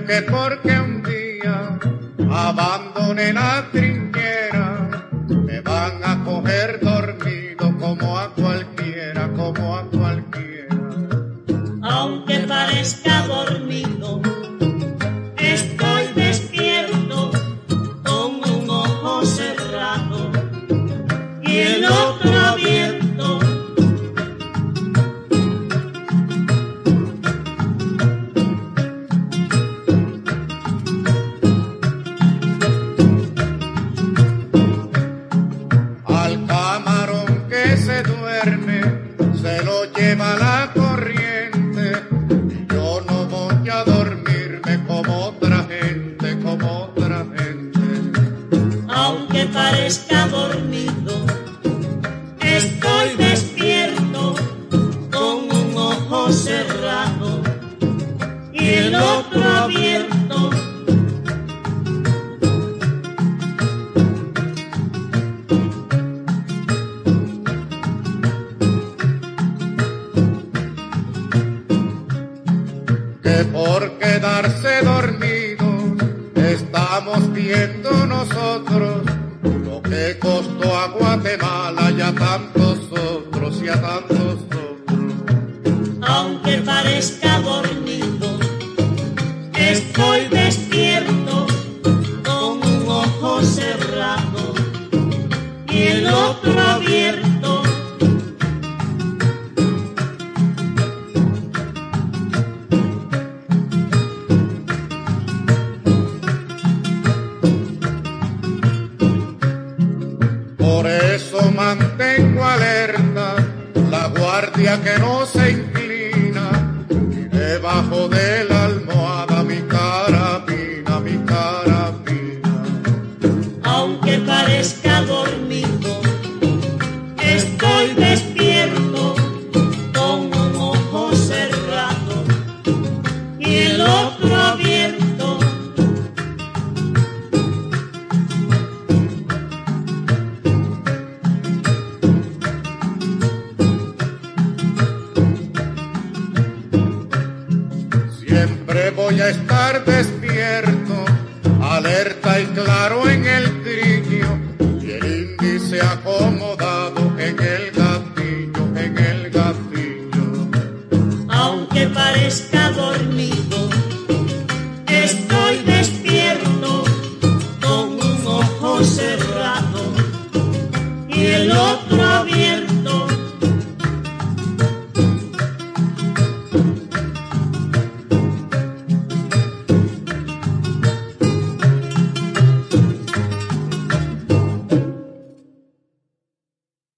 que porque un día abandone la trinchera, me van a coger dormido como a cualquiera, como a cualquiera. Aunque parezca dormido, estoy despierto con un ojo cerrado y el otro abierto. Al camarón que se duerme se lo lleva la corriente, y yo no voy a dormirme como otra gente, como otra gente. Aunque parezca dormido, estoy despierto con un ojo cerrado y el otro abierto. Que por quedarse dormidos estamos viendo nosotros lo que costó a Guatemala y a tantos otros y a tantos otros. Aunque parezca dormido, estoy despierto con un ojo cerrado y el otro abierto. Por eso mantengo alerta la guardia que no se inclina, y debajo de la almohada mi carabina, mi carabina. Aunque parezca dormido, estoy despierto con un ojo cerrado y el otro abierto. Siempre voy a estar despierto, alerta y claro en el trillo, y el índice acomodado en el gatillo, en el gatillo. Aunque parezca dormido, estoy despierto con un ojo cerrado y el otro